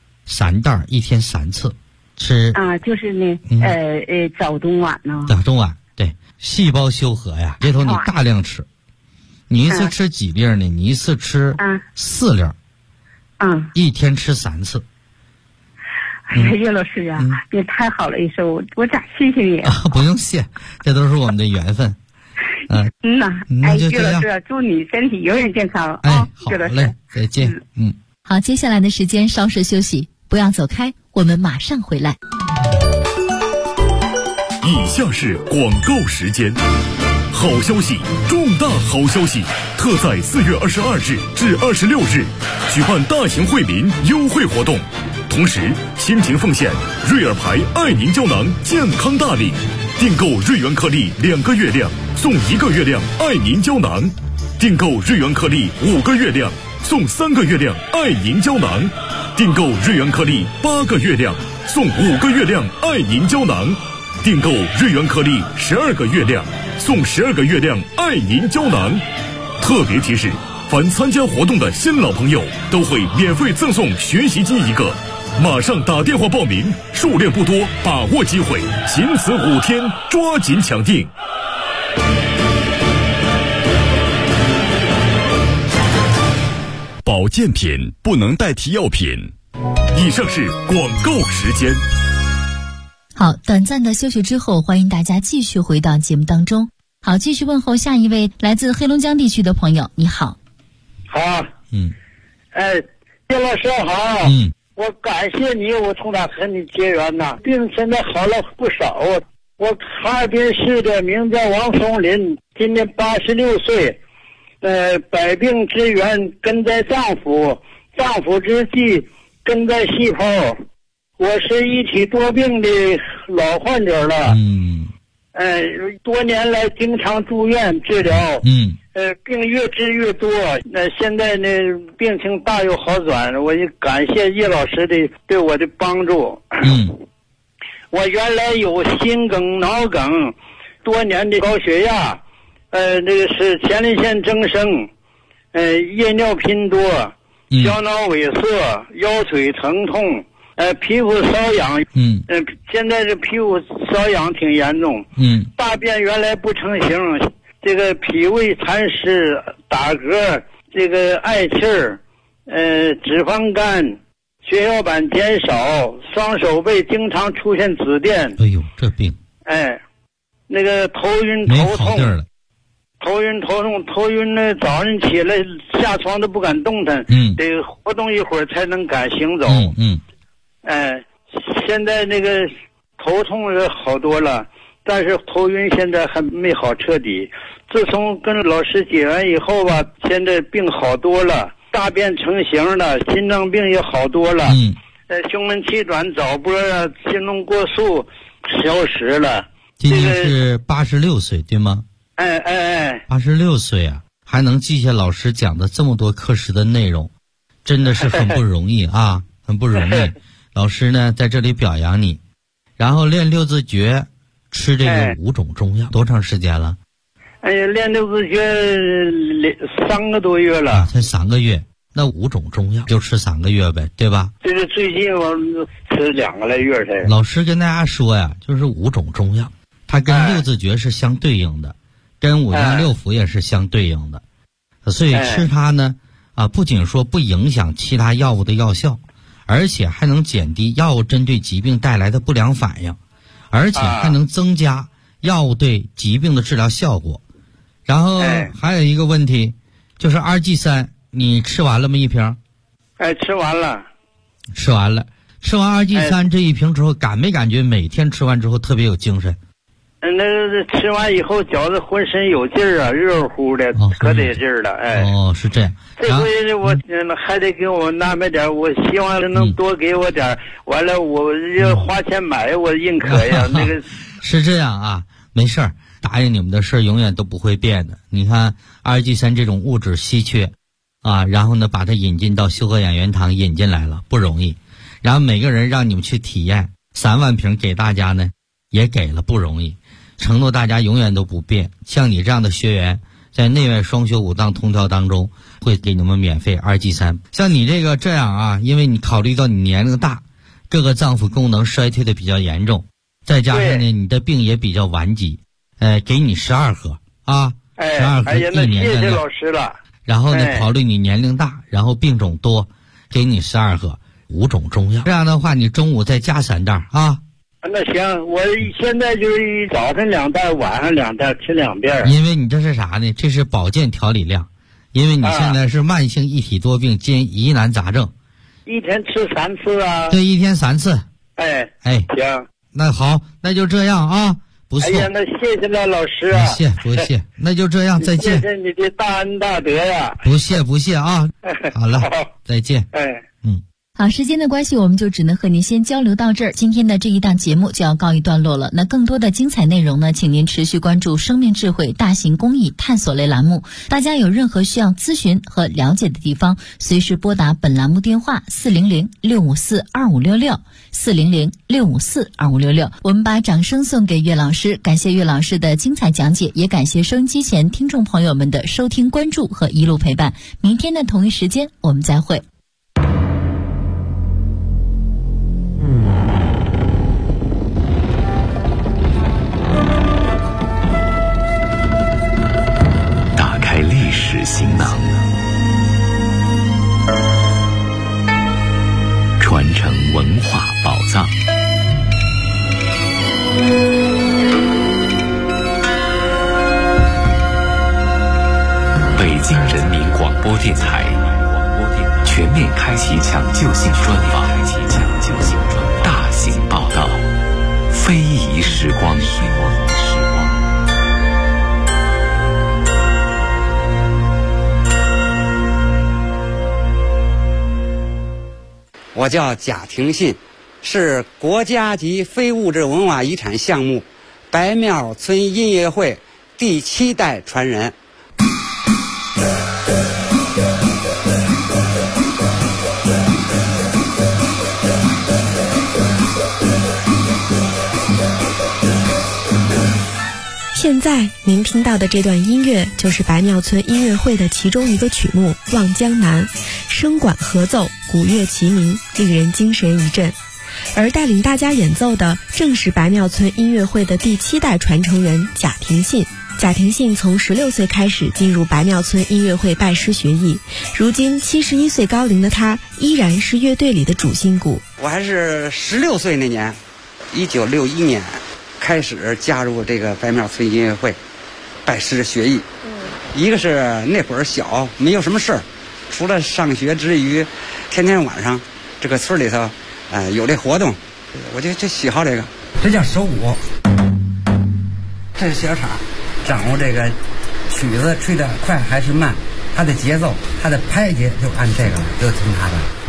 3袋，1天3次吃就是那早中晚呢。 早中晚，对，细胞修和呀，这头你大量吃。你一次吃几粒呢？你一次吃4粒。1天吃3次。 哎呀，岳老师啊，也太好了一首，我咋谢谢你啊？ 不用谢，这都是我们的缘分。 哎，岳老师，祝你身体永远健康啊！ 好嘞，再见。 好，接下来的时间稍事休息，不要走开，我们马上回来。 以下是广告时间。好消息，重大好消息！特在4月22日至26日举办大型惠民优惠活动，同时亲情奉献瑞尔牌爱宁胶囊健康大礼，订购瑞元颗粒2个月亮送1个月亮爱宁胶囊，订购瑞元颗粒5个月亮送3个月亮爱宁胶囊，订购瑞元颗粒8个月亮送5个月亮爱宁胶囊，订购瑞元颗粒12个月亮送12个月亮爱宁胶囊。特别提示，凡参加活动的新老朋友都会免费赠送学习机1个，马上打电话报名，数量不多，把握机会，仅此5天，抓紧抢订。保健品不能代替药品。以上是广告时间。 好，短暂的休息之后，欢迎大家继续回到节目当中。好，继续问候下一位来自黑龙江地区的朋友，你好。 好，叶老师好，我感谢你，我从哪和你结缘呐？病现在好了不少， 我哈尔滨市的，名叫王松林，今年86岁，百病之源根在脏腑，脏腑之际根在细胞。我是一体多病的老患者了，多年来经常住院治疗，病越治越多，现在呢病情大有好转，我也感谢叶老师的对我的帮助。我原来有心梗、脑梗，多年的高血压，那个是前列腺增生，夜尿频多，小脑萎缩，腰腿疼痛，皮肤瘙痒，现在这皮肤瘙痒挺严重，大便原来不成形，这个脾胃痰湿，打嗝，这个嗳气儿，脂肪肝。血小板减少，双手背经常出现紫癜。 哎呦，这病！ 那个头晕头痛，头晕呢，早上起来下床都不敢动弹，得活动一会儿才能敢行走。现在那个头痛好多了，但是头晕现在还没好彻底。自从跟老师结完以后吧，现在病好多了。大便成型了，心脏病也好多了，胸闷气短、早搏啊，心动过速消失了。 今年是86岁，对吗？86岁啊，还能记下老师讲的这么多课时的内容，真的是很不容易啊，很不容易。老师呢在这里表扬你，然后练六字诀，吃这个5种中药，多长时间了？ 练六字诀3个多月了， 才3个月，那5种中药就吃3个月呗，对吧？ 这是最近我吃2个来月才。 老师跟大家说呀，就是5种中药，它跟六字诀是相对应的，跟5脏6腑也是相对应的，所以吃它呢，不仅说不影响其他药物的药效，而且还能减低药物针对疾病带来的不良反应，而且还能增加药物对疾病的治疗效果。然后还有一个问题，就是2G3，你吃完了吗？一瓶？ 吃完了。 吃完 2G3这一瓶之后，感没感觉每天吃完之后特别有精神？ 那吃完以后觉得浑身有劲儿啊，热乎的，可得劲儿了。 是这样。 这回我还得给我安排点，我希望能多给我点，完了我要花钱买，我认可呀。那个是这样啊，没事儿。答应你们的事永远都不会变的。你看2G3这种物质稀缺然后呢把它引进到修和养元堂引进来了，不容易。然后每个人让你们去体验3万瓶给大家呢，也给了，不容易。承诺大家永远都不变。像你这样的学员，在内外双修5脏通调当中，会给你们免费2G3。像你这样因为你考虑到你年龄大，各个脏腑功能衰退的比较严重，再加上呢你的病也比较顽疾。给你12盒12盒1年的量。 谢谢老师了。 然后呢，考虑你年龄大，然后病种多，给你12盒5种中药。这样的话，你中午再加3袋啊。 那行，我现在就是早晨2袋，晚上2袋，吃2遍。 因为你这是啥呢？这是保健调理量，因为你现在是慢性一体多病兼疑难杂症。 一天吃3次啊？ 对，一天3次。 行。 那好，那就这样啊。不错。 那谢谢了，老师啊！ 不谢，那就这样，再见。 谢谢你的大恩大德呀！ 不谢啊！好了，再见。 好，时间的关系，我们就只能和您先交流到这儿。今天的这一档节目就要告一段落了。那更多的精彩内容呢，请您持续关注生命智慧大型公益探索类栏目。大家有任何需要咨询和了解的地方，随时拨打本栏目电话400-654-2566 400-654-2566。我们把掌声送给岳老师，感谢岳老师的精彩讲解，也感谢收音机前听众朋友们的收听关注和一路陪伴。明天的同一时间我们再会。 打开历史行囊，传承文化宝藏。北京人民广播电台全面开启抢救性专访，大型报道，非遗时光。 我叫贾廷信，是国家级非物质文化遗产项目白庙村音乐会第7代传人。 现在您听到的这段音乐就是白庙村音乐会的其中一个曲目《望江南》，声管合奏，鼓乐齐鸣，令人精神一振。而带领大家演奏的正是白庙村音乐会的第7代传承人贾廷信。贾廷信从16岁开始进入白庙村音乐会拜师学艺，如今71岁高龄的他依然是乐队里的主心骨。 我还是16岁那年，1961年开始加入这个白庙村音乐会，拜师学艺。一个是那会儿小，没有什么事儿，除了上学之余，天天晚上这个村里头，有这活动，我就喜好这个。这叫手鼓，这是小叉，掌握这个曲子吹得快还是慢，它的节奏，它的拍节就按这个，就听它的。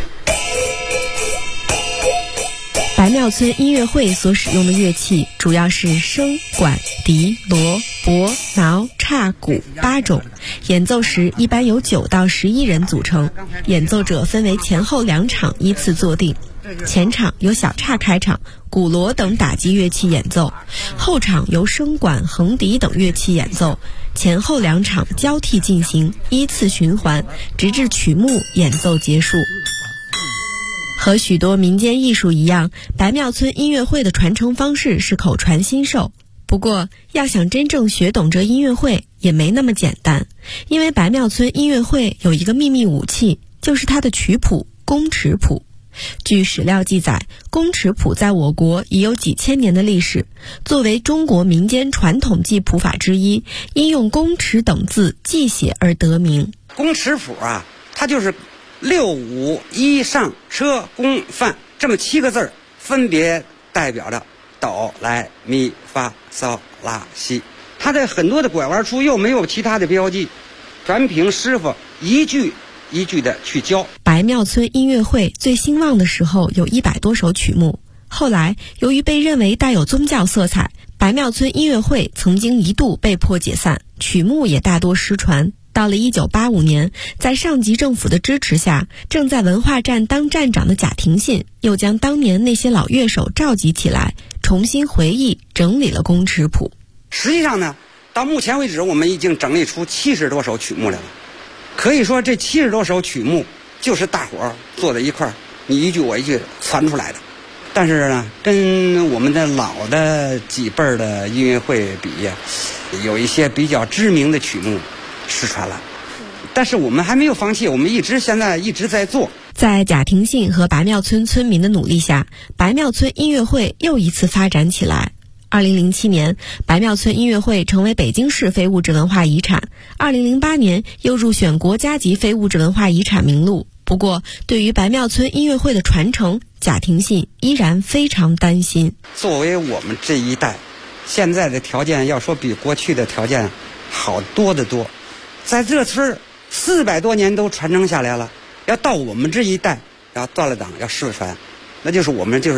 白庙村音乐会所使用的乐器主要是笙、管、笛、锣、钹、挠、叉、鼓8种，演奏时一般由9到11人组成，演奏者分为前后2场依次坐定。前场由小叉开场，鼓锣等打击乐器演奏，后场由笙管、横笛等乐器演奏，前后2场交替进行，依次循环，直至曲目演奏结束。和许多民间艺术一样，白庙村音乐会的传承方式是口传心授。不过，要想真正学懂这音乐会也没那么简单，因为白庙村音乐会有一个秘密武器，就是它的曲谱——宫尺谱。据史料记载，宫尺谱在我国已有几千年的历史，作为中国民间传统记谱法之一，因用宫尺等字记写而得名。 宫尺谱啊，它就是6、5、1上车宫范这么7个字，分别代表着哆来咪发嗦拉西。它的很多的拐弯处又没有其他的标记，全凭师傅一句一句的去教。 白庙村音乐会最兴旺的时候有100多首曲目，后来由于被认为带有宗教色彩，白庙村音乐会曾经一度被迫解散，曲目也大多失传。到了1985年，在上级政府的支持下，正在文化站当站长的贾廷信又将当年那些老乐手召集起来，重新回忆整理了宫尺谱。 实际上呢，到目前为止我们已经整理出70多首曲目来了。可以说这70多首曲目就是大伙儿坐在一块儿，你一句我一句传出来的。但是呢，跟我们的老的几辈儿的音乐会比，有一些比较知名的曲目失传了，但是我们还没有放弃，我们现在一直在做。 在贾廷信和白庙村村民的努力下，白庙村音乐会又一次发展起来。2007年，白庙村音乐会成为北京市非物质文化遗产，2008年又入选国家级非物质文化遗产名录。不过，对于白庙村音乐会的传承，贾廷信依然非常担心。 作为我们这一代，现在的条件要说比过去的条件好多得多。在这村400多年都传承下来了，要到我们这一代要断了档，要失传，那就是我们就是